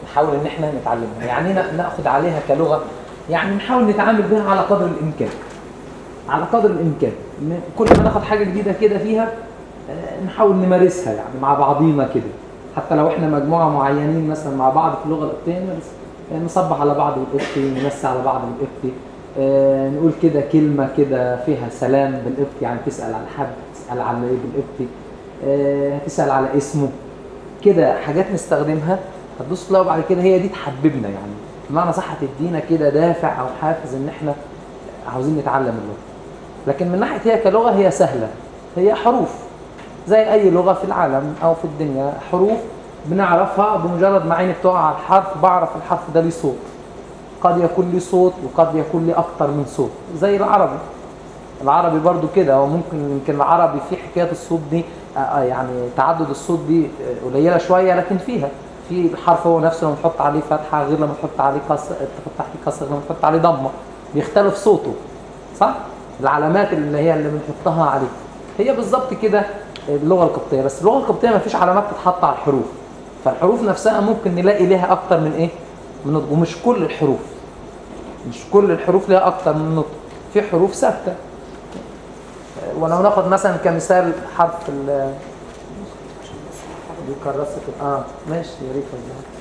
نحاول ان احنا نتعلمها، يعني ناخد عليها كلغه، يعني نحاول نتعامل بها على قدر الامكان، على قدر الامكان. كل ما ناخد حاجه جديده كده فيها نحاول نمارسها يعني مع بعضينا كده، حتى لو احنا مجموعه معينين مثلا مع بعض في اللغه القبطيه نصبح على بعض بالقبطي، نمسي على بعض بالقبطي، نقول كده كلمه كده فيها سلام بالقبطي، يعني تسال عن حد، تسال عن ايه بالقبطي، تسال على اسمه كده، حاجات نستخدمها هتبص تلاقوا بعد كده هي دي تحببنا، يعني بمعنى صح تدينا كده دافع او حافز ان احنا عاوزين نتعلم اللغه. لكن من ناحيه هي كلغه هي سهله، هي حروف زي اي لغه في العالم او في الدنيا، حروف بنعرفها بمجرد ما عيني بتقع على الحرف بعرف الحرف ده ليه صوت، قد يكون لي صوت وقد يكون لي اكتر من صوت. زي العربي برضو كده، وممكن يمكن العربي في حكايه الصوت دي يعني تعدد الصوت دي قليله شويه، لكن فيها في الحرف هو نفسه لما تحط عليه فتحه غير لما تحط عليه كسر، تحط تحته كسر غير لما تحط عليه ضمه، بيختلف صوته صح. العلامات اللي هي اللي بنحطها عليه هي بالظبط كده اللغه القبطيه، بس اللغه القبطيه ما فيش علامات تتحط على الحروف، فالحروف نفسها ممكن نلاقي لها اكتر من ايه، من نطق. ومش كل الحروف، مش كل الحروف لها اكتر من نطق، في حروف ثابته. ولو ناخد مثلا كمثال حرف دي كراسه ماشي يا ريت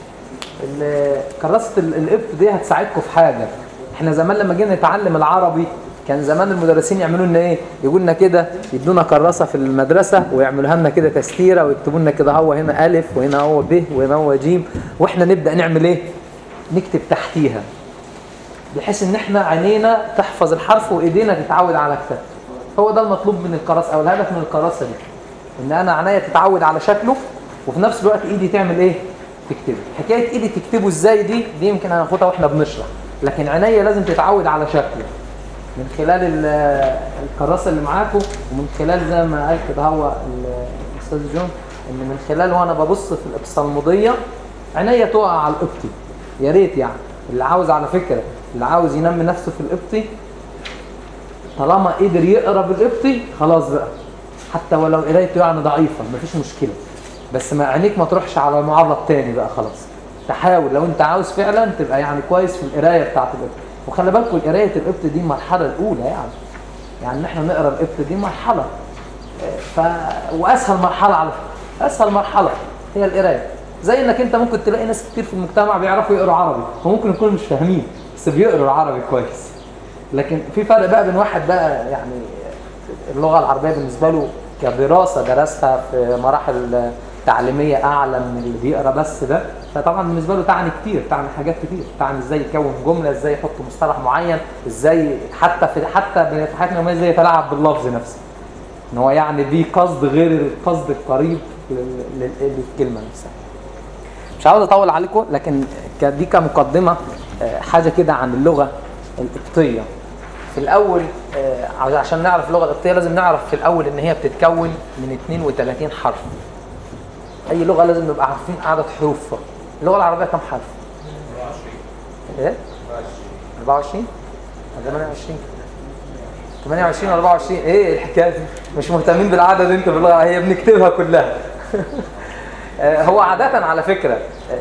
كراسه القبط دي هتساعدكم في حاجه. احنا زمان لما جينا نتعلم العربي كان زمان المدرسين يعملوا لنا ايه، يقولوا لنا كده، يدونا كراسه في المدرسه ويعملوها لنا كده تستيره ويكتبوا لنا كده هو هنا الف وهنا هو ب وهنا هو ج، واحنا نبدا نعمل ايه، نكتب تحتيها، بحيث ان احنا عينينا تحفظ الحرف وايدينا تتعود على كتابته. هو ده المطلوب من الكراسه او الهدف من الكراسه دي، ان انا عينيا تتعود على شكله وفي نفس الوقت ايدي تعمل ايه، تكتبه. حكايه ايدي تكتبه ازاي دي يمكن هناخدها واحنا بنشرح، لكن عينيا لازم تتعود على شكله من خلال الكراسه اللي معاكم، ومن خلال زي ما قال كده هو الاستاذ جون، ان من خلال وانا ببص في الابصالموديه عينيا تقع على القبطي. يا ريت يعني اللي عاوز، على فكره اللي عاوز ينمي نفسه في القبطي طالما قدر يقرا بالقبطي خلاص بقى، حتى ولو قرايته يعني ضعيفه مفيش مشكله، بس ما عينيك ما تروحش على المعرض تاني بقى خلاص. تحاول لو انت عاوز فعلا تبقى يعني كويس في القرايه بتاعت القبط. وخلي بالكم قرايه القبط دي المرحله الاولى، يعني احنا نقرا القبط دي مرحله واسهل مرحله على فكره، اسهل مرحله هي القرايه. زي انك انت ممكن تلاقي ناس كتير في المجتمع بيعرفوا يقروا عربي وممكن يكونوا مش فاهمين بس بيقروا العربي كويس. لكن في فرق بقى بين واحد بقى يعني اللغه العربيه بالنسبه له كدراسه درسها في مراحل تعليميه اعلى من اللي بيقرا بس ده، فطبعا بالنسبه له تعني كتير، تعني حاجات كتير، تعني ازاي يكون جمله، ازاي يحط مصطلح معين، ازاي حتى في حياتنا اليوميه ازاي يتلاعب باللفظ نفسه، ان هو يعني دي قصد غير القصد القريب للكلمه نفسها. مش عاوز اطول عليكم، لكن دي كمقدمه حاجه كده عن اللغه القبطيه. في الاول عشان نعرف اللغه القبطيه لازم نعرف في الاول ان هي بتتكون من 32 حرف. اي لغه لازم نبقى عارفين عدد حروفها. اللغه العربيه كم حرف؟ 24 ايه 24 28 24 ايه الحكايه دي؟ مش مهتمين بالعدد انت باللغه، هي بنكتبها كلها. هو عاده على فكره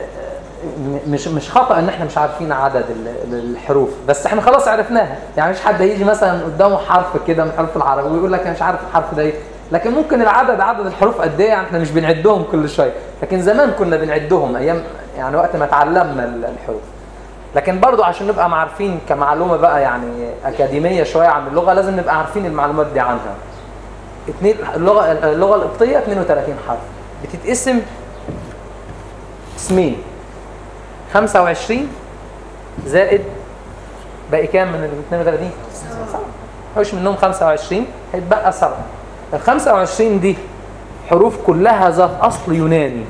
مش خطأ ان احنا مش عارفين عدد الحروف، بس احنا خلاص عرفناها. يعني مش حد هيجي مثلا قدامه حرف كده من حروف العربي ويقول لك انا مش عارف الحرف ده ايه، لكن ممكن عدد الحروف قد ايه، يعني احنا مش بنعدهم كل شويه، لكن زمان كنا بنعدهم ايام يعني وقت ما اتعلمنا الحروف. لكن برضو عشان نبقى عارفين كمعلومه بقى يعني اكاديميه شويه عن اللغه لازم نبقى عارفين المعلومات دي عنها. اللغه القبطيه 32 حرف، بتتقسم اسمين، 25 زائد باقي كام من ال 32؟ 7. حوش منهم 25 هيتبقى 7. ال 25 دي حروف كلها ذات اصل يوناني.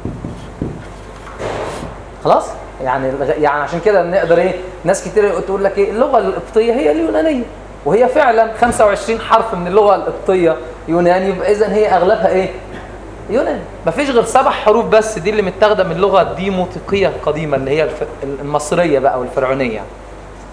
خلاص؟ يعني عشان كده نقدر ايه، ناس كتير تقول لك ايه اللغه القبطيه هي اليونانيه، وهي فعلا 25 حرف من اللغه القبطيه يوناني، يبقى اذا هي اغلبها ايه؟ يوناني. مفيش غير 7 حروف بس دي اللي متاخده من اللغه الديموطيقيه القديمه اللي هي المصريه بقى والفرعونيه.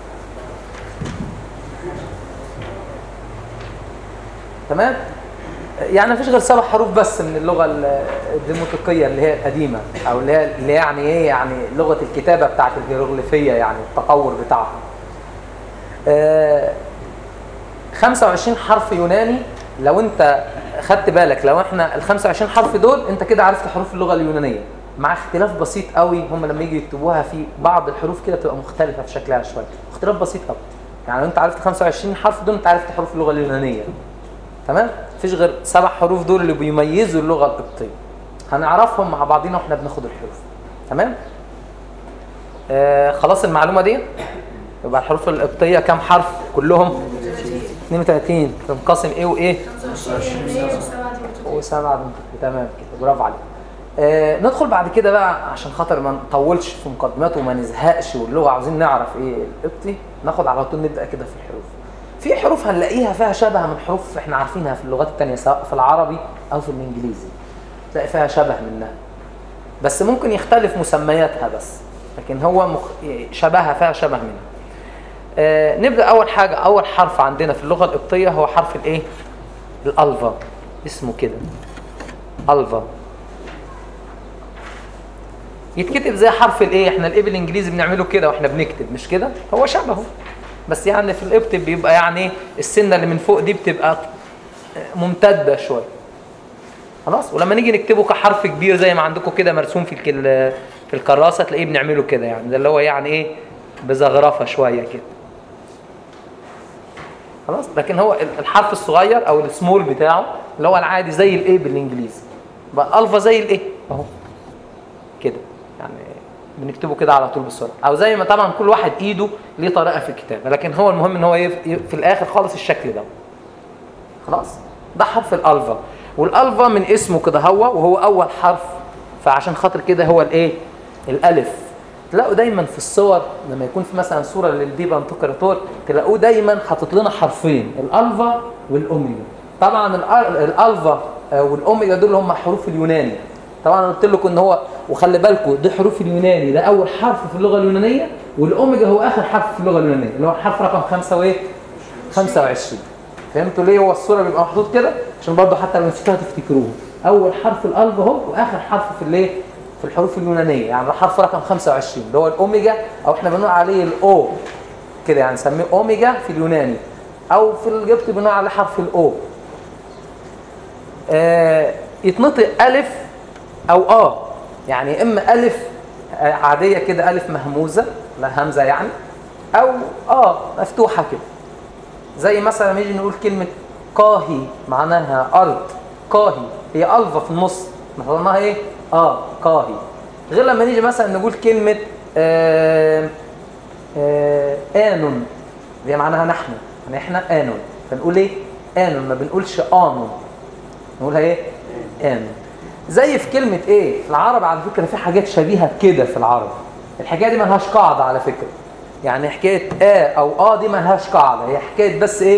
تمام؟ يعني مفيش غير 7 حروف بس من اللغه الديموتيقيه اللي هي القديمه، او اللي يعني ايه، يعني لغه الكتابه بتاعت الهيروغليفيه، يعني التطور بتاعها. 25 حرف يوناني. لو انت خدت بالك، لو احنا ال 25 حرف دول انت كده عرفت حروف اللغه اليونانيه، مع اختلاف بسيط قوي. هم لما يجي يكتبوها في بعض الحروف كده بتبقى مختلفه في شكلها شويه، اختلاف بسيط قوي. يعني لو انت عرفت 25 حرف دول انت عرفت حروف اللغه اليونانيه. تمام؟ مفيش غير 7 حروف دول اللي بيميزوا اللغه القبطيه، هنعرفهم مع بعضينا واحنا بناخد الحروف. تمام؟ خلاص المعلومه دي. يبقى الحروف القبطيه كام حرف كلهم؟ 32. تنقسم ايه وايه؟ 25 و7. تمام كده، برافو عليك. ندخل بعد كده بقى عشان خاطر ما نطولش في مقدمات وما نزهقش، واللغه عاوزين نعرف ايه القبطي. ناخد على طول نبدا كده في الحروف. في حروف هنلاقيها فيها شبه من حروف احنا عارفينها في اللغات التانية، سواء في العربي او في الانجليزي تلاقي فيها شبه منها، بس ممكن يختلف مسمياتها بس، لكن هو شبهها، فيها شبه منها. نبدأ أول حاجة. أول حرف عندنا في اللغة القبطية هو حرف الإيه؟ الألفا. اسمه كده ألفا، يتكتب زي حرف الإيه؟ إحنا الإيه بالإنجليزي بنعمله كده وإحنا بنكتب، مش كده؟ هو شبهه، بس يعني في القبط بيبقى يعني السنة اللي من فوق دي بتبقى ممتدة شوية. خلاص؟ ولما نيجي نكتبه كحرف كبير زي ما عندكم كده مرسوم في الكراسة تلاقيه بنعمله كده، يعني ده اللي هو يعني إيه؟ بزغرفة شوية كده. خلاص؟ لكن هو الحرف الصغير او السمول بتاعه اللي هو العادي زي الايه بالانجليزي، بقى الفا زي الايه اهو كده، يعني بنكتبه كده على طول بالسرعه، او زي ما طبعا كل واحد ايده ليه طريقه في الكتابه، لكن هو المهم ان هو في الاخر خالص الشكل ده. خلاص؟ ده حرف الالفا. والالفا من اسمه كده وهو اول حرف، فعشان خاطر كده هو الايه؟ الالف. تلاقوا دايما في الصور لما يكون في مثلا صوره للديبا انتقراطور تلاقوه دايما حاطط لنا حرفين، الالفا والاوميجا. طبعا الالفا والاوميجا دول هم حروف اليوناني. طبعا قلت لكم ان هو، وخلي بالكم دي حروف اليوناني، ده اول حرف في اللغه اليونانيه، والاوميجا هو اخر حرف في اللغه اليونانيه اللي هو الحرف رقم 5 وايه؟ 25. فهمتوا ليه هو الصوره بيبقى محطوط كده؟ عشان برضه حتى لو نسيتوها تفتكروه. اول حرف الالفا اهو، واخر حرف في الايه؟ في الحروف اليونانيه، يعني الحرف رقم 25 اللي هو الاوميجا، او احنا بنقول عليه الاو كده، يعني نسميه اوميجا في اليوناني، او في القبطي بنقول عليه حرف الاو. يتنطق الف او يعني اما الف عاديه كده، الف مهموزه لا همزه يعني، او مفتوحه كده. زي مثلا لما نيجي نقول كلمه قاهي معناها ارض، قاهي هي الفا في النص، نطلعناها ايه؟ قاهي. غير لما نيجي مثلا نقول كلمة آنون، دي معناها نحن، يعني احنا آنون، فنقول ايه؟ آنون، ما بنقولش آنون، نقولها ايه؟ آنون. زي في كلمة ايه؟ في العرب على فكرة في حاجات شبيهة كده في العرب. الحكاية دي ملهاش قاعدة على فكرة، يعني حكاية أو دي ملهاش قاعدة، هي حكاية بس ايه؟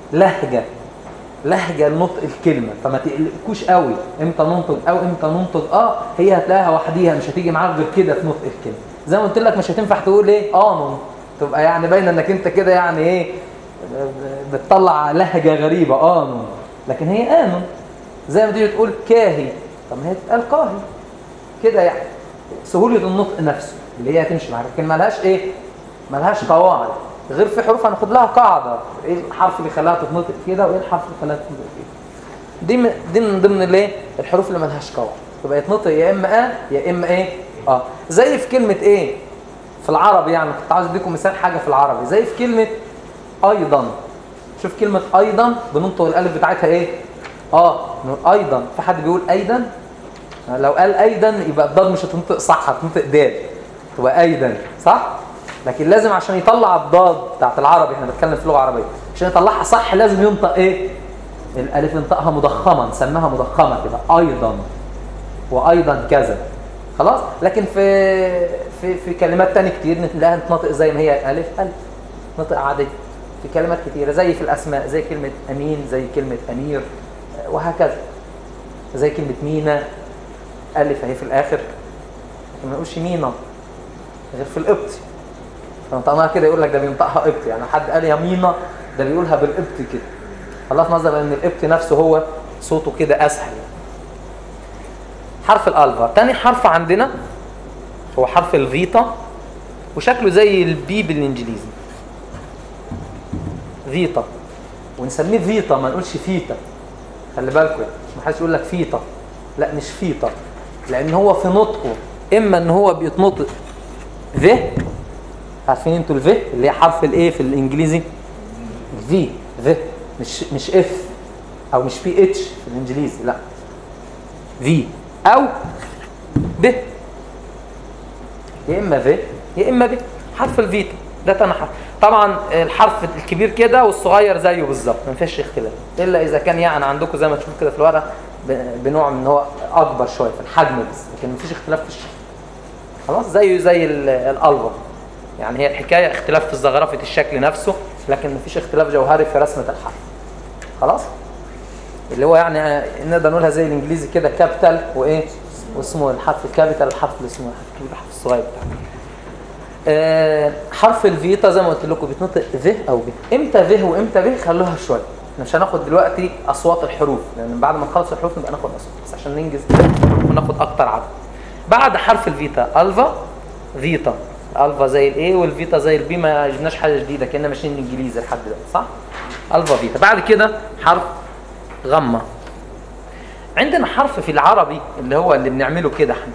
لهجة نطق الكلمة، فما تقلقوش قوي امتى ننطق او امتى ننطق هي هتلاقيها وحديها، مش هتيجي معاك غير كده في نطق الكلمة. زي ما قلت لك مش هتنفع تقول ايه؟ آنون، تبقى يعني باينه انك انت كده يعني ايه؟ بتطلع لهجة غريبة آنون، لكن هي آنون. زي ما تيجي تقول كاهي، طب ما هي تتقال قاهي كده، يعني سهولة النطق نفسه اللي هي هتمشي معاك، لكن مالهاش ايه؟ مالهاش قواعد. غير في حروف هناخد لها قاعده، ايه الحرف اللي خلاها تتنطق كده وايه الحرف اللي خلاها تتنطق كده. دي من ضمن الايه؟ الحروف اللي مالهاش قواعد، تبقى يتنطق يا اما يا اما ايه؟ زي في كلمه ايه في العربي، يعني كنت عاوز اديكم مثال حاجه في العربي، زي في كلمه ايضا. شوف كلمه ايضا بننطق الالف بتاعتها ايه؟ ايضا. في حد بيقول ايضا؟ لو قال ايضا يبقى الضاد مش هتنطق صح، هتنطق دال، تبقى ايضا صح. لكن لازم عشان يطلع الضاد بتاعت العربي، احنا بنتكلم في لغه عربيه، عشان يطلعها صح لازم ينطق ايه؟ الالف ينطقها مضخمه، نسميها مضخمه كده، ايضا وايضا كذا. خلاص. لكن في كلمات تانية كتير نلاقيها تنطق زي ما هي الف نطق عادي. في كلمات كتيره زي في الاسماء، زي كلمه امين، زي كلمه امير، وهكذا. زي كلمه مينا، الف اهي في الاخر، ما نقولش مينا غير في القبطي، فنطقناها كده يقول لك ده بينطقها قبطي، يعني حد قال يا مينا ده بيقولها بالقبطي كده. خلاص، نظرا ان القبطي نفسه هو صوته كده اسهل. حرف الالفا. تاني حرف عندنا هو حرف الفيتا، وشكله زي البي بالانجليزي، فيتا، ونسميه فيتا ما نقولش فيتا. خلي بالكم ما حدش يقول لك فيتا، لا مش فيتا، لان هو في نطقه اما ان هو بيتنطق ف، عارفين انتوا الف اللي هي حرف الايه في الانجليزي، في ف، مش اف او مش بي اتش في الانجليزي، لا في، او ب، يا اما ف يا اما ب. حرف الفيتا ده تاني حرف. طبعا الحرف الكبير كده والصغير زيه بالظبط، ما فيش اختلاف، الا اذا كان يعني عندكم زي ما تشوفوا كده في الورقه بنوع من هو اكبر شويه في الحجم بس، لكن ما فيش اختلاف في الشكل. خلاص زيه زي الالفا، يعني هي الحكايه اختلاف في زخرفه الشكل نفسه، لكن ما فيش اختلاف جوهري في رسمه الحرف. خلاص اللي هو يعني نقدر نقولها زي الانجليزي كده كابيتال وايه، واسمه الحرف الكابيتال، الحرف اللي اسمه الحرف الكبير، الحرف الصغير بتاعه. حرف الفيتا زي ما قلت لكم بيتنطق ف او ب. امتى ف وامتى ب خلوها شويه، احنا مش هناخد دلوقتي اصوات الحروف، لان بعد ما نخلص الحروف نبقى ناخد اصوات، بس عشان ننجز وناخد اكتر عدد. بعد حرف الفيتا الفا، فيتا، الفا زي الاي والفيتا زي البي، ما جبناش حاجه جديده، كنا ماشيين انجليزي لحد دلوقتي صح. الفا فيتا. بعد كده حرف غمه. عندنا حرف في العربي اللي هو اللي بنعمله كده احنا،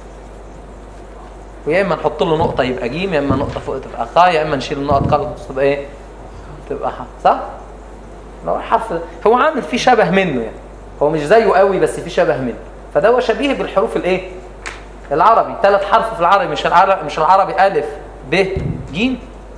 ويا اما نحط له نقطه يبقى جيم، يا اما نقطه فوق تبقى خا، يا اما نشيل النقط خالص تبقى ايه، تبقى ح، صح. لو الحرف هو عامل فيه شبه منه، يعني هو مش زيه قوي بس فيه شبه منه، فده هو شبيه بالحروف الايه العربي. 3 حرف في العربي، مش العربي الف ب ج،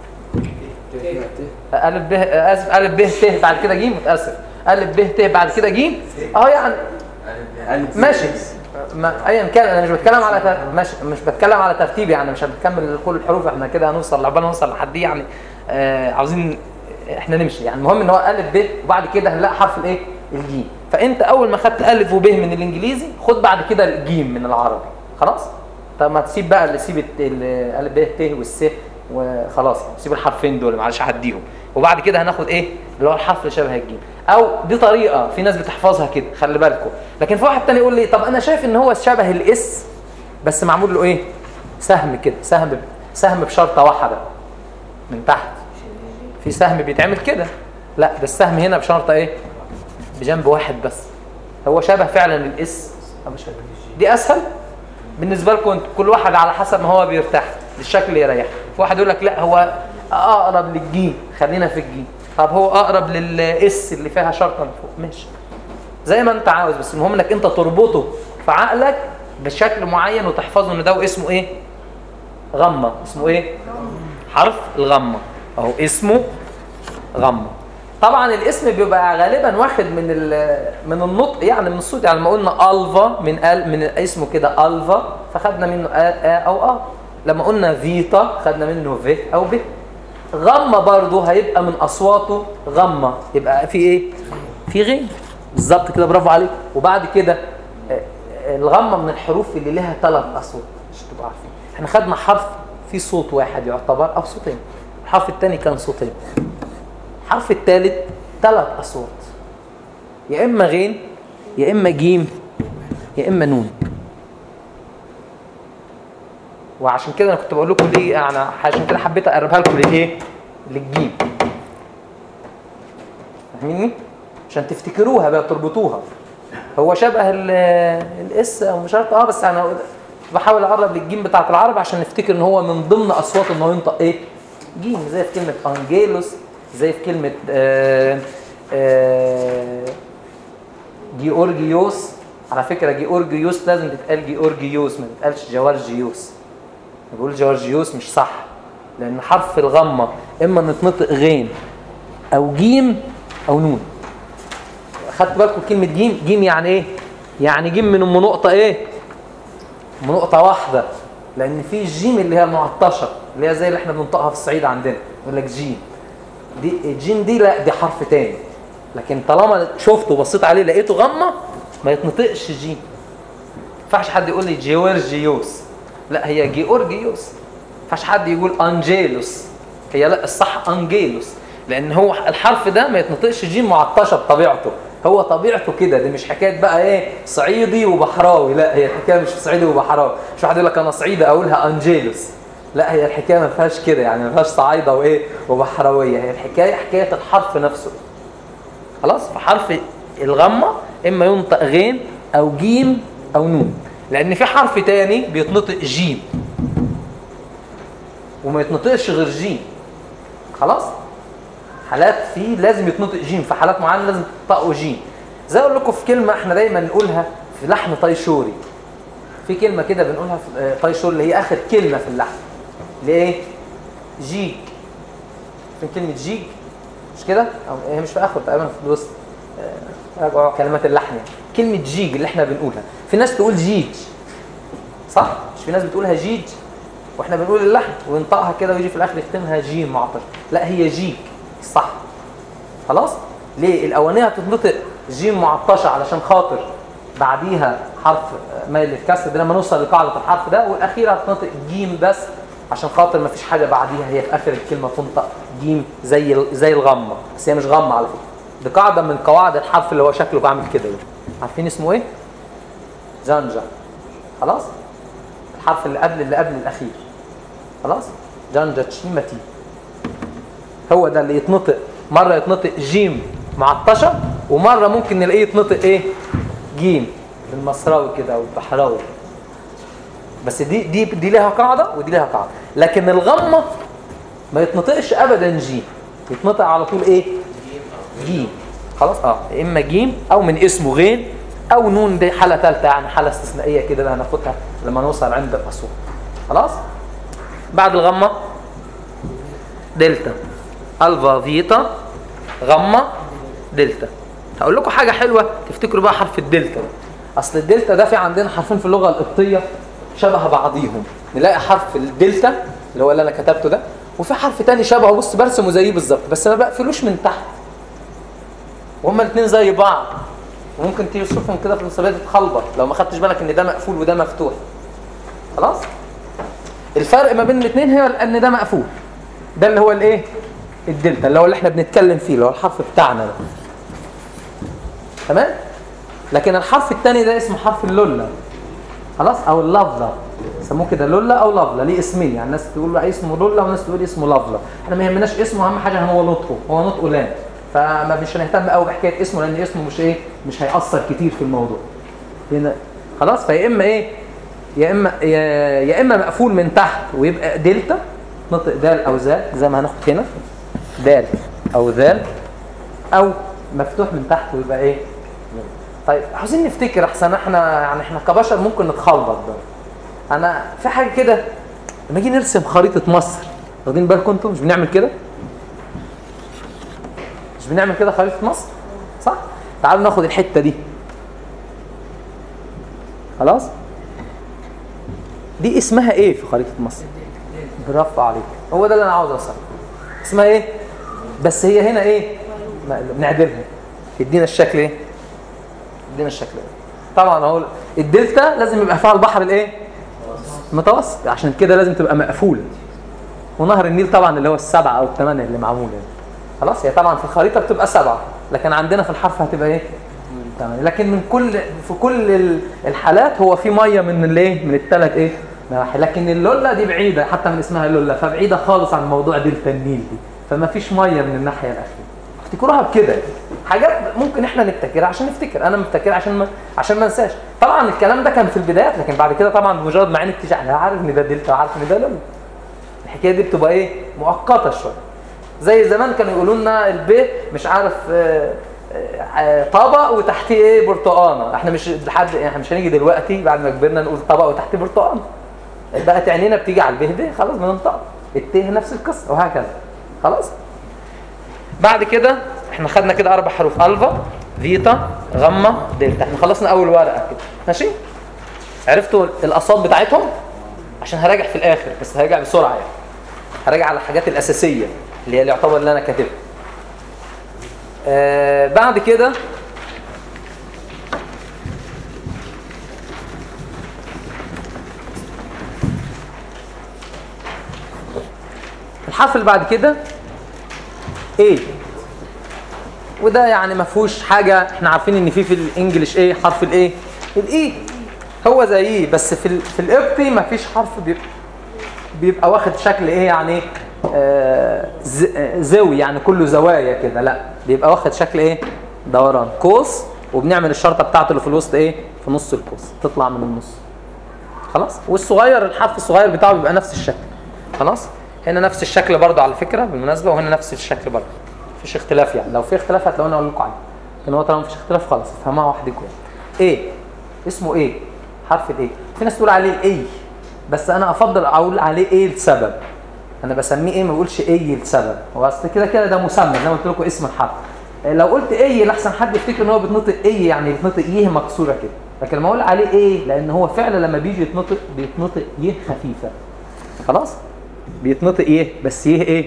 الف ب، اسف الف ب ت بعد كده ج، متاسف، الف ب ت بعد كده ج، اهو يعني ماشي. ما ايا كان، انا مش بتكلم على مش بتكلم على ترتيب، يعني مش هنكمل كل الحروف، احنا كده هنوصل عقبال نوصل لحد يعني عاوزين احنا نمشي، يعني المهم ان هو الف ب وبعد كده هنلاقي حرف الايه الجيم. فانت اول ما خدت الف وب من الانجليزي خد بعد كده الجيم من العربي. خلاص. طب ما تسيب بقى اللي سيب الالف ب ت والس وخلاص، سيب الحرفين دول معلش هعديهم، وبعد كده هناخد ايه اللي هو الحرف اللي شبه الجيم. او دي طريقه في ناس بتحفظها كده، خلي بالكم. لكن في واحد تاني يقول لي طب انا شايف ان هو شبه الاس بس معمول له ايه، سهم كده، سهم بشرطه واحده من تحت، في سهم بيتعمل كده، لا ده السهم هنا بشرطه ايه، بجنب واحد بس. هو شبه فعلا الاس، دي اسهل بالنسبه لكم كل واحد على حسب ما هو بيرتاح للشكل اللي يريحه. في واحد يقول لك لا هو اقرب للجيم، خلينا في الجيم. طب هو اقرب للاس اللي فيها شرطه من فوق، ماشي زي ما انت عاوز، بس المهم انك انت تربطه في عقلك بشكل معين وتحفظه ان ده اسمه ايه، غمه. اسمه ايه، حرف الغمه اهو اسمه غمه. طبعا الاسم بيبقى غالبا واخد من النطق، يعني من الصوت، يعني لما قلنا الفا من اسمه كده الفا فخدنا منه او لما قلنا فيتا خدنا منه ف او ب. غمه برضه هيبقى من اصواته غمه، يبقى في ايه، في غين بالظبط كده، برافو عليك. وبعد كده الغمه من الحروف اللي لها 3 اصوات عشان تبقوا عارفين. احنا خدنا حرف فيه صوت واحد يعتبر او صوتين، الحرف الثاني كان صوتين، الحرف الثالث 3 اصوات، يا اما غين يا اما جيم يا اما نون. وعشان كده انا كنت بقول لكم ليه، انا عشان كده حبيت اقربها لكم للايه، للجيم، فاهميني، عشان تفتكروها بقى تربطوها. هو شبه الاس او مش عارف بس انا بحاول اقرب للجيم بتاعه العرب عشان نفتكر ان هو من ضمن اصوات ان هو ينطق ايه، جيم، زي في كلمه انجيلوس، زي في كلمه جيورجيوس. على فكره جيورجيوس لازم تتقال جيورجيوس، ما تتقالش جوارجيوس. بقول جوارجيوس مش صح، لان حرف الغمه اما نتنطق غين او جيم او نون. خدت بالكم كلمه جيم، جيم يعني ايه، يعني جيم من نقطه ايه، من نقطه واحده، لان في الجيم اللي هي المعطشه اللي هي زي اللي احنا بننطقها في الصعيد عندنا، يقول لك جيم، دي الجيم دي لا دي حرف تاني. لكن طالما شفته وبصيت عليه لقيته غمه ما يتنطقش جيم. ما ينفعش حد يقول لي جيورجيوس، لا هي جيورجيوس. ما ينفعش حد يقول انجيلوس، هي لا الصح انجيلوس، لان هو الحرف ده ما يتنطقش جيم معطشه بطبيعته، هو طبيعته كده. دي مش حكايه بقى ايه صعيدي وبحراوي، لا هي الحكايه مش صعيدي وبحراوي. مش واحد يقول لك انا صعيدي اقولها انجيلوس، لا هي الحكايه ما فيهاش كده، يعني ما فيهاش صعايده وايه وبحراويه. هي الحكايه حكايه الحرف نفسه. خلاص. فحرف الغمه اما ينطق غين او جيم او نون، لان في حرف تاني بيتنطق جيم وما يتنطقش غير جيم. خلاص. حالات فيه لازم يتنطق جيم، في حالات معينه لازم تنطقوا جيم. زي اقول لكم في كلمه احنا دايما نقولها في لحن طيشوري، في كلمه كده بنقولها في طيشوري اللي هي اخر كلمه في اللحن، ليه؟ جيج. في كلمه جيج مش كده؟ او هي مش في اخر تقريبا، في الوسط. راجعوا كلمات اللحن يعني. كلمه جيج اللي احنا بنقولها، في ناس تقول جيج صح؟ مش في ناس بتقولها جيج واحنا بنقول اللحن وينطقها كده ويجي في الاخر يختمها جيم معطش. لا هي جيج صح. خلاص. ليه؟ الاولانيه هتتنطق جيم معطشه علشان خاطر بعديها حرف مايل للكسر ده لما نوصل لقاعده الحرف ده، والاخيره هتنطق جيم بس عشان خاطر ما فيش حاجه بعديها، هي في اخر الكلمه تنطق جيم زي الغمه، بس هي مش غمه على فكره. دي قاعده من قواعد الحرف اللي هو شكله بعمل كده. عارفين اسمه ايه؟ جانجا. خلاص. الحرف اللي قبل الاخير. خلاص. جانجا تشيمتي هو ده اللي يتنطق، مره يتنطق جيم معطشه ومره ممكن نلاقيه يتنطق ايه جيم بالمصراوي كده او البحراوي. بس دي لها قاعده ودي لها قاعده. لكن الغمه ما يتنطقش ابدا جيم، يتنطق على طول ايه جيم. خلاص. اما جيم او من اسمه غين او نون. دي حاله ثالثه يعني حاله استثنائيه كده بقى هناخدها لما نوصل عند الاصول. خلاص. بعد الغمه دلتا، الفا فيتا غمه دلتا. هقول لكم حاجه حلوه تفتكروا بقى حرف الدلتا. اصل الدلتا ده في عندنا حرفين في اللغه القبطيه شبه بعضيهم. نلاقي حرف الدلتا اللي هو اللي انا كتبته ده، وفي حرف تاني شبهه، بص برسمه زيه بالظبط بس ما بقفلوش من تحت، وهما الاثنين زي بعض. وممكن تشوفهم كده في المسابقات تتخلبط لو ما خدتش بالك ان ده مقفول وده مفتوح. خلاص. الفرق ما بين الاثنين هو ان ده مقفول، ده اللي هو الايه الدلتا اللي هو اللي احنا بنتكلم فيه اللي هو الحرف بتاعنا ده. تمام. لكن الحرف الثاني ده اسمه حرف اللولا. خلاص. او اللفظه يسموه كده لولا او لفظه، ليه اسمين يعني. ناس تقول له اسمه لولا وناس تقول اسمه لفظه. احنا ما يهمناش اسمه، اهم حاجه هو نطقه، هو نطقه لام. فما مش هنهتم قوي بحكايه اسمه لان اسمه مش هيأثر كتير في الموضوع هنا. خلاص. فيا اما يا اما مقفول من تحت ويبقى دلتا نطق دال او زال زي ما هناخد هنا دال او ذال، او مفتوح من تحت ويبقى طيب عاوزين نفتكر احسن. احنا كبشر ممكن نتخلط ده. انا في حاجه كده لما نيجي نرسم خريطه مصر، واخدين بالكم انتم مش بنعمل كده؟ مش بنعمل كده خريطه مصر صح؟ تعالوا ناخد الحته دي. خلاص. دي اسمها ايه في خريطه مصر؟ برافو عليك، هو ده اللي انا عاوز اوصله. اسمها ايه؟ بس هي هنا بنعدلها تدينا الشكل ادينا الشكل طبعا اهو. الدلتا لازم يبقى فيها البحر المتوسط، عشان كده لازم تبقى مقفوله. ونهر النيل طبعا اللي هو 7 أو 8 اللي معمول خلاص. هي طبعا في الخريطه بتبقى 7، لكن عندنا في الحرف هتبقى 8. لكن في كل الحالات هو في ميه من الثلاث نواحي. لكن اللولا دي بعيده حتى من اسمها اللولا، فبعيده خالص عن موضوع دلتا النيل دي، فما فيش ميه من الناحيه الاخيره. افتكروها بكده. حاجات ممكن احنا نفتكرها عشان نفتكر، انا مفتكر عشان ما انساش. طبعا الكلام ده كان في البدايات، لكن بعد كده طبعا بمجرد ما عينك تيجي عارف ان ده دلتا وعارف ان ده لولا. الحكايه دي بتبقى مؤقته شويه. زي زمان كانوا يقولوا لنا البيت مش عارف طبق وتحتيه برتقانه. احنا مش هنيجي دلوقتي بعد ما كبرنا نقول طبق وتحتيه برتقانه. بقت عينينا بتيجي على البه ده خلاص بننطق. التيه نفس القصه وهكذا. خلاص. بعد كده احنا خدنا كده 4 حروف: الفا فيتا غمه دلتا. احنا خلصنا اول ورقه كده ماشي. عرفتوا الاصوات بتاعتهم؟ عشان هراجع في الاخر بس هراجع بسرعه يعني. هراجع على الحاجات الاساسيه اللي هي اللي يعتبر اللي انا كاتبها. بعد كده الحرف اللي بعد كده وده يعني ما فيهوش حاجه. احنا عارفين ان في الانجليش ايه حرف الايه الاي هو زيه، بس في القبطي ما فيش حرف بيبقى واخد شكل ايه يعني زاوي، يعني كله زوايا كده، لا بيبقى واخد شكل ايه دوران قوس، وبنعمل الشرطه بتاعته اللي في الوسط ايه في نص القوس تطلع من النص. خلاص. والصغير الحرف الصغير بتاعه بيبقى نفس الشكل. خلاص. هنا نفس الشكل برضو على فكره بالمناسبه، وهنا نفس الشكل برضو، مفيش اختلاف يعني. لو في اختلاف هتلاقوني اقول لكم عليه، لكن هو طالما مفيش اختلاف خلاص افهمها وحدكم. ايه اسمه ايه حرف الايه. في ناس تقول عليه الاي، بس انا افضل اقول عليه ايه لسبب. انا بسميه ايه، ما بقولش ايه لسبب. هو اصل كده كده ده مسمى زي ما قلت لكم اسم الحرف. لو قلت ايه لاحسن حد يفتكر ان هو بيتنطق ايه، يعني بيتنطق يه مكسوره كده، لكن لما اقول عليه ايه لان هو فعلا لما بيجي يتنطق بيتنطق يه خفيفه. خلاص. بيتنطق يه بس يه ايه،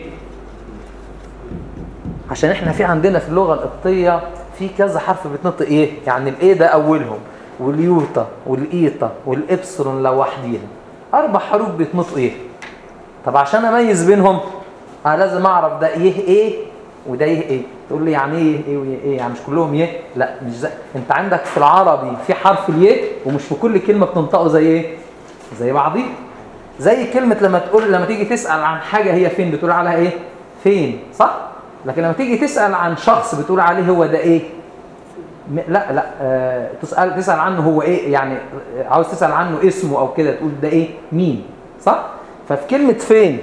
عشان احنا في عندنا في اللغه القبطيه في كذا حرف بيتنطق ايه، يعني الايه ده اولهم، واليوتا والايتا والابسلون لوحديها 4 حروف بيتنطقوا ايه. طب عشان اميز بينهم انا لازم اعرف ده يه ايه وده يه ايه. تقول لي يعني ايه ايه ويه ايه، يعني مش كلهم يه؟ لا مش زي انت عندك في العربي في حرف اليه ومش في كل كلمه بتنطقه زي ايه، زي بعضيه. زي كلمه لما تيجي تسال عن حاجه هي فين بتقول عليها ايه، فين، صح؟ لكن لما تيجي تسال عن شخص بتقول عليه هو ده ايه، لا تسال عنه هو ايه، يعني عاوز تسال عنه اسمه او كده تقول ده ايه، مين، صح؟ ففي كلمه فين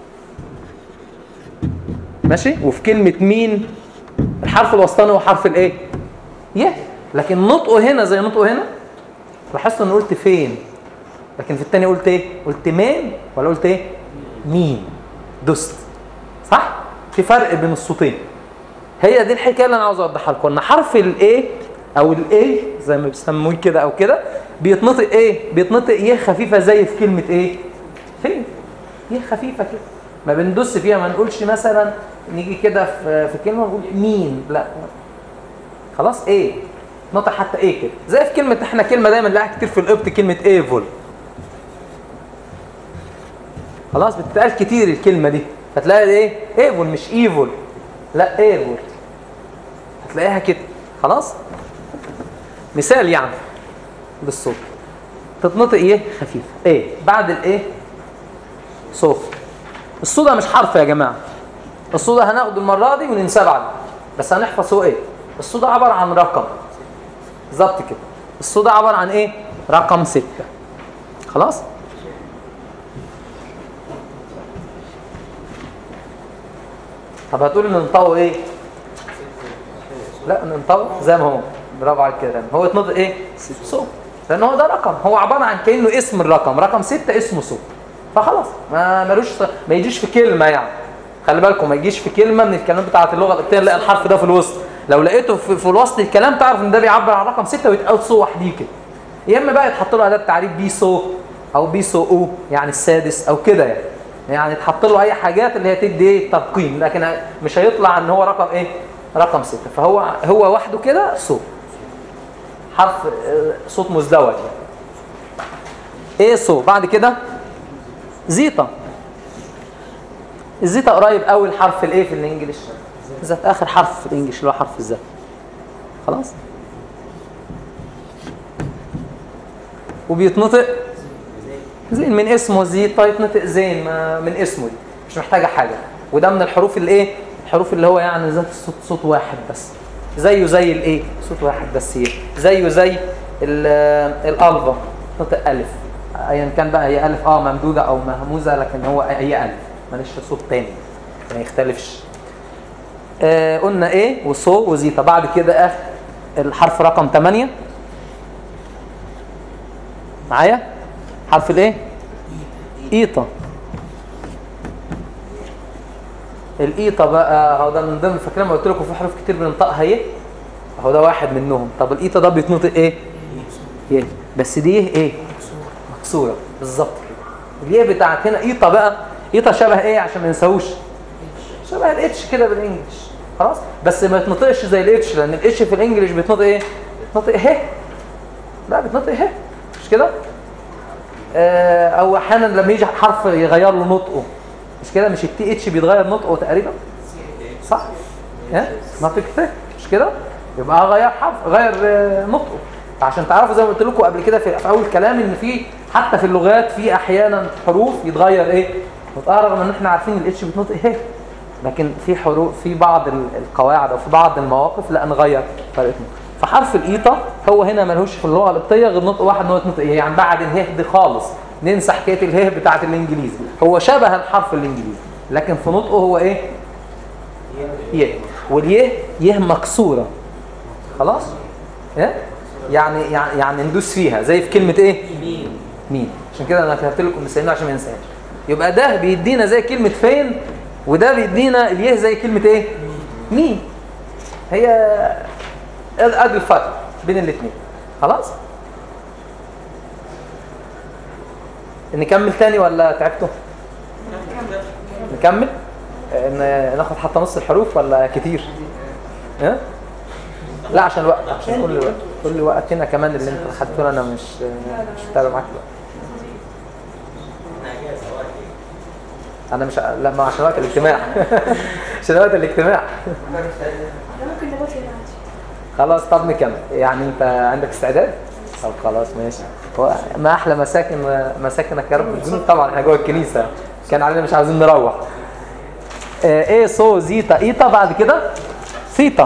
ماشي، وفي كلمه مين الحرف الوسطاني هو حرف الايه يه، لكن نطقه هنا زي نطقه هنا. لاحظت ان قلت فين، لكن في الثاني قلت ايه، قلت مين ولا قلت ايه مين، دست، صح؟ في فرق بين الصوتين. هي دي الحكايه اللي انا عاوز اوضحها لكم، ان حرف الايه او الايه زي ما بيسموه كده او كده بيتنطق ايه، بيتنطق يه خفيفه زي في كلمه ايه فين، يه خفيفه كده ما بندوس فيها. ما نقولش مثلا نيجي كده في كلمه نقول مين، لا خلاص ايه نطق حتى ايه كده. زي في كلمه احنا كلمه دايما نلاقيها كتير في القبط كلمه ايفول. خلاص بتتقال كتير الكلمه دي، فتلاقي ايه ايفول مش ايفول، لا ايفول هتلاقيها كده. خلاص. مثال يعني بالصوت تتنطق ايه خفيفه ايه بعد الايه صوت. الصوت ده مش حرف يا جماعه، الصوت ده هناخده المره دي وننساه بعد، بس هنحفظ هو ايه. الصوت ده عباره عن رقم بالظبط كده. الصوت ده عباره عن ايه، رقم 6. خلاص. طب هتقول ان ننطقه ايه، لا ننطقه زي ما هو، برافو عليك كده. هو يتنطق ايه صوت، لان هو ده رقم، هو عباره عن كانه اسم الرقم، رقم 6 اسمه صوت. فخلاص ما يجيش في كلمه يعني. خلي بالكم ما يجيش في كلمه من الكلمات بتاعه اللغه القبطيه نلاقي الحرف ده في الوسط. لو لقيته في الوسط الكلام تعرف ان ده بيعبر عن رقم 6 ويتقال صو وحديه كده. يا اما بقى يتحط له اداه تعريف بي صو او بي صو او يعني السادس او كده يعني تحط له اي حاجات اللي هي تدي ايه ترقيم، لكن مش هيطلع ان هو رقم ايه رقم 6. فهو وحده كده صوت، حرف صوت مزدوج يعني. ايه صو بعد كده زيتا. الزيتا قريب قوي الحرف الايه في الانجليش، ذات اخر حرف في الانجليش اللي هو حرف الزاء. خلاص. وبيتنطق زين من اسمه، زيتا يتنطق زين من اسمه دي مش محتاجه حاجه. وده من الحروف الايه، الحروف اللي هو يعني ذات صوت واحد بس، زيه زي الايه صوت واحد بس، زيه زي الالفا تنطق الف ايا كان بقى، هي الف ممدوده او مهموزه، لكن هي الف ماليش صوت تاني ما يختلفش. قلنا ايه وصو وزيتا. بعد كده الحرف رقم 8 معايا، حرف الايه ايطا. الايطا بقى هو ده من ضمن، فاكرين ما قلت لكم في حروف كتير بننطقها ايه، هو ده واحد منهم. طب الايطا ده بيتنطق ايه يه، بس دي ايه مكسوره بالظبط كده. اليه بتاعت هنا ايطا بقى، ايطا شبه ايه عشان ما ننساهوش، شبه الاتش كده بالانجلش. خلاص. بس ما يتنطقش زي الاتش، لان الاتش في الانجليش بيتنطق ايه، بيتنطق ه، لا بيتنطق ه مش كده. او احيانا لما يجي حرف يغير له نطقه مش كده، مش التي اتش بيتغير نطقه تقريبا، صح؟ ما بتكتبش مش كده؟ يبقى غير حرف، غير نطقه. عشان تعرفوا زي ما قلت لكم قبل كده في اول كلام ان في حتى في اللغات في احيانا حروف يتغير ايه نطقها، رغم ان احنا عارفين الاتش بتنطق ايه، لكن في حروف في بعض القواعد او في بعض المواقف لا نغير طريقه نطقه. فحرف الايطه هو هنا ملهوش في اللغه القبطيه غير نطق واحد، ان هو يتنطق ايه، يعني بعد الهه دي خالص ننسى حكايه الهه بتاعه الانجليزي، هو شبه الحرف الانجليزي لكن في نطقه هو ايه؟ يه. واليه يه مكسوره. خلاص؟ ايه؟ يعني ندوس فيها زي في كلمه ايه؟ مين. عشان كده انا كتبت لكم مثالين عشان ما ننساهاش. يبقى ده بيدينا زي كلمه فين، وده بيدينا اليه زي كلمه ايه؟ مين. هي ادي الفرق بين الاثنين. خلاص؟ نكمل تاني ولا تعبتوا؟ نكمل؟ ناخد حتى نص الحروف ولا كتير؟ ها؟ لا عشان الوقت، عشان كل وقتنا كمان اللي انت خدتونا انا مش متابع معاك الوقت. انا مش لا ما عشان وقت الاجتماع عشان وقت الاجتماع ممكن نبات هنا عادي. خلاص طب نكمل. يعني انت عندك استعداد؟ طب خلاص ماشي. ما احلى مساكنك يا رب الجنود. طبعا احنا جوه الكنيسه كان علينا مش عاوزين نروح. ايه صو زيتا ايتا بعد كده ثيتا.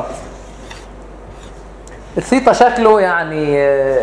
الثيتا شكله يعني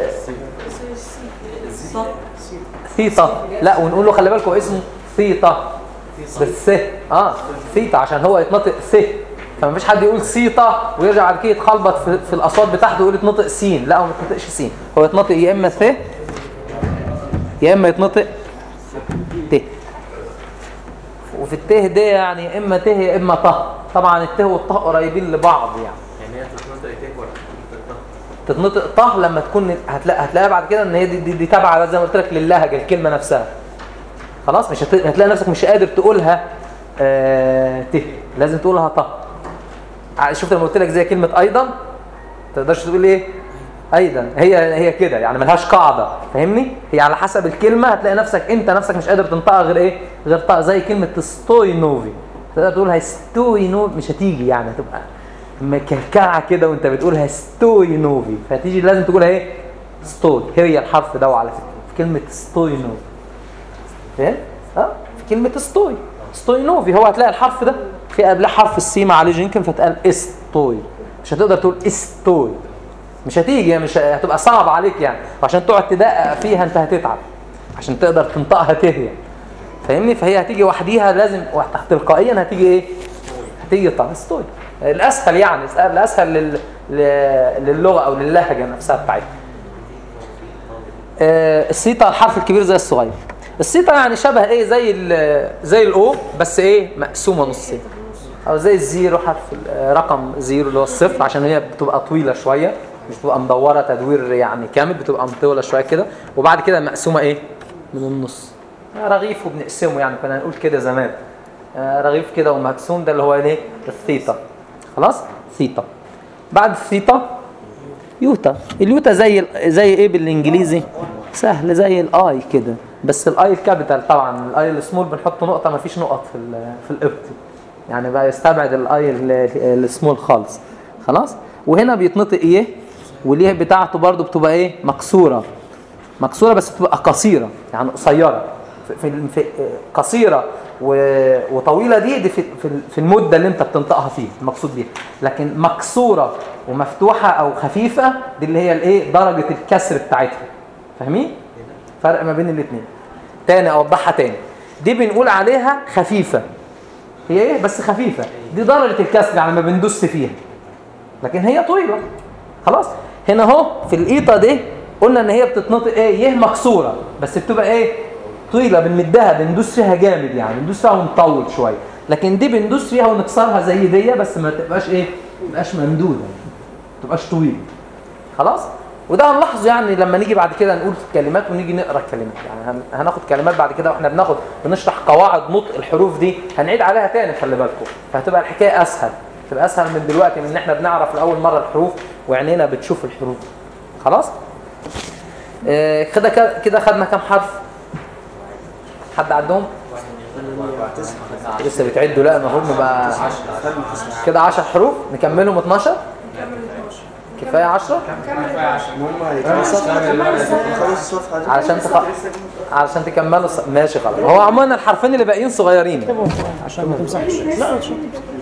ثيتا، لا ونقول له خلي بالكم اسمه ثيتا بالث. ثيتا عشان هو يتنطق ث، فما فيش حد يقول ثيتا ويرجع بعد كده يتخلبط في الاصوات بتاعته ويقول يتنطق سين. لا هو ما يتنطقش سين، هو يتنطق يا اما ث يا اما يتنطق ت. وفي الته ده يعني يا اما ت يا اما ط. طبعا الته والطه قريبين لبعض يعني هي تتنطق ت ولا تتنطق طه لما تكون هتلاقيها بعد كده ان هي دي تابعه زي ما قلت لك للهجه الكلمه نفسها. خلاص مش هتلاقي نفسك مش قادر تقولها ت، لازم تقولها ط. شفت لما قلت لك زي كلمه ايضا ما تقدرش تقول ايه ايضا، هي كده يعني ملهاش قاعده، فاهمني؟ هي على حسب الكلمه هتلاقي نفسك انت نفسك مش قادر تنطقها غير ايه، غير طه. زي كلمه ستوينوفي تقدر تقولها ستوينوفي مش هتيجي، يعني هتبقى مكلكعه كده وانت بتقولها ستوينوفي، فهتيجي لازم تقولها ايه ستوي. هي الحرف ده على فكره في كلمه ستوينوفي، فاهم؟ في كلمه ستوينوفي هو هتلاقي الحرف ده في قبله حرف السي مع عليه يمكن فتقال استوي، مش هتقدر تقول استوي، مش هتيجي، مش هتبقى صعب عليك يعني، وعشان تقعد تدقق فيها انت هتتعب عشان تقدر تنطقها تهي، فاهمني؟ فهي هتيجي وحديها لازم تلقائيا هتيجي ايه، هتيجي طبعا استوي. الاسهل يعني الاسهل للغه او للهجه نفسها بتاعتها. السيطه الحرف الكبير زي الصغير. السيطه يعني شبه ايه، زي الاو بس ايه مقسومه نصين، او زي الزيرو حرف رقم زيرو اللي هو الصفر، عشان هي بتبقى طويله شويه مش بتبقى مدوره تدوير يعني كامل، بتبقى مطوله شويه كده وبعد كده مقسومه ايه من النص، رغيف وبنقسمه يعني كنا هنقول كده زمان رغيف كده ومقسوم، ده اللي هو ايه الثيتا. خلاص ثيتا. بعد الثيتا يوتا. اليوتا زي ايه بالانجليزي، سهل زي الاي كده، بس الاي الكابيتال طبعا، الاي السمول بنحط نقطه، ما فيش نقط في الابتي يعني بقى يستبعد الاي السمول خالص. خلاص. وهنا بيتنطق ايه، واليه بتاعته برضو بتبقى ايه مكسوره بس بتبقى قصيره يعني قصيره، في قصيره وطويله دي في المده اللي انت بتنطقها فيه المقصود بيها، لكن مكسوره ومفتوحه او خفيفه دي اللي هي الايه درجه الكسر بتاعتها، فاهمين فرق ما بين الاثنين؟ تاني اوضحها تاني، دي بنقول عليها خفيفه، هي ايه بس خفيفه، دي درجه الكسر يعني ما بندوس فيها، لكن هي طويله. خلاص. هنا اهو في الايطه دي قلنا ان هي بتتنطق ايه يه مكسوره بس بتبقى ايه طويله، بندها بندوس فيها جامد يعني بندوس فيها ونطول شويه، لكن دي بندوس فيها ونكسرها زي دي بس ما تبقاش ايه، ما تبقاش ممدوده، ما تبقاش طويله. خلاص. وده هنلاحظه يعني لما نيجي بعد كده نقول في الكلمات ونيجي نقرا الكلمات، يعني هناخد كلمات بعد كده واحنا بنشرح قواعد نطق الحروف دي هنعيد عليها تاني، خلي بالكم، فهتبقى الحكايه اسهل، تبقى اسهل من دلوقتي من ان احنا بنعرف لاول مره الحروف وعينينا بتشوف الحروف. خلاص. كده خدنا كام حرف؟ حد عندهم؟ لسه بتعدوا؟ لا المفروض نبقى كده 10 حروف، نكملهم 12. كفايه 10 علشان تكملوا ماشي خلاص. هو عموما الحرفين اللي باقيين صغيرين عشان ما تمسحش. لا شوف.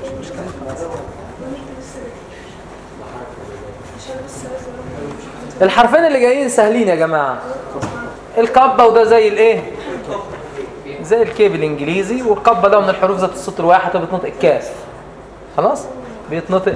الحرفين اللي جايين سهلين يا جماعه. القبه وده زي الايه؟ زي الكيب الانجليزي، والقبه ده من الحروف ذات الصوت الواحد وبتنطق الكاف. خلاص بيتنطق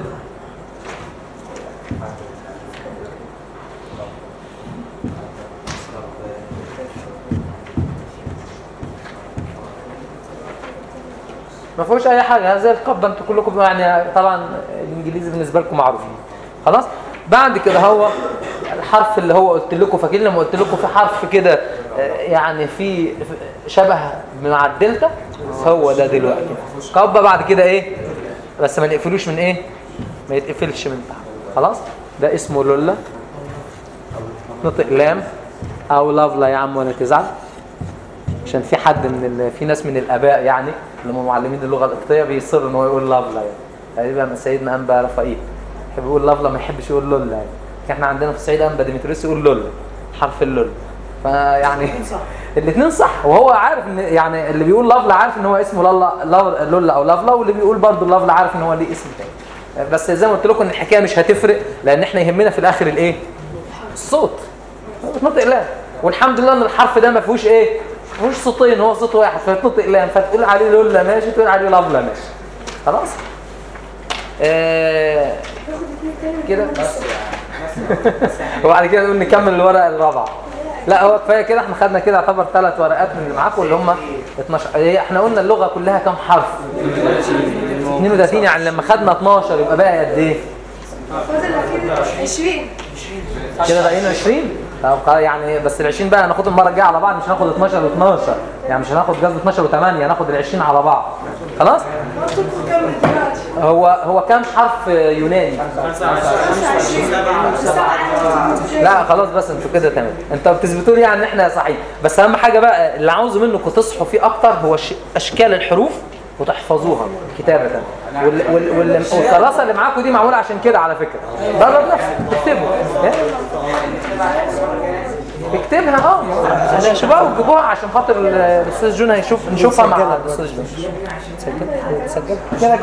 ما فيهوش اي حاجه زي القبه. انتوا كلكم يعني طبعا الانجليزي بالنسبه لكم معروفين. خلاص بعد كده هو الحرف اللي هو قلت لكم، فاكرين لما قلت لكم في حرف كده يعني في شبه مع الدلتا، هو ده دلوقتي قبه. بعد كده ايه بس ما نقفلوش من ايه، ما يتقفلش من تحت. خلاص ده اسمه لولا، نطق لام او لافلا يا عم ولا تزعل، عشان في حد في ناس من الاباء يعني اللي هم معلمين اللغه القبطيه بيصر ان هو يقول لافلا يعني. تقريبا سيدنا انبا رفائيل يحب يقول لافلا ما يحبش يقول لولا يعني. احنا عندنا في الصعيد انبا ديمتريوس يقول لولا، حرف اللول. فيعني الاثنين صح، وهو عارف ان يعني اللي بيقول لافلا عارف ان هو اسمه لولا او لافلا، واللي بيقول برضه لافلا عارف ان هو ليه اسم تاني. بس زي ما قلت لكم ان الحكايه مش هتفرق، لان احنا يهمنا في الاخر الايه؟ الصوت. بتنطق لام، والحمد لله ان الحرف ده ما فيهوش ايه؟ ما فيهوش صوتين، هو صوت واحد، فتنطق لام، فتقول عليه لولا ماشي، تقول عليه لافلا ماشي. خلاص كده وبعد كده نقول نكمل الورقه الرابعه. لا هو كفايه كده، احنا خدنا كده يعتبر 3 ورقات من اللي معاكم اللي هم 12. احنا قلنا اللغه كلها كام حرف؟ 32. يعني لما خدنا 12 يبقى بقى قد ايه؟ فاضل كده 20 كده باقيين 20. طب يعني بس ال 20 بقى هناخد المره الجايه على بعض، مش هناخد 12 و12 يعني، مش هناخد جذر 12 و8، هناخد ال 20 على بعض. خلاص هو كام حرف يوناني؟ 25. لا خلاص بس انتوا كده تمام، انتوا بتثبتوا لي يعني ان احنا صحيح. بس اهم حاجه بقى اللي عاوزه منكم تصحوا فيه اكتر هو اشكال الحروف وتحفظوها كتابه. والكراسه اللي معاكم دي معموله عشان كده على فكره. درب نفسك تكتبوا، اكتبها شباب وجيبوها عشان خاطر الاستاذ جون هيشوف، نشوفها مع الاستاذ جون. سجل كده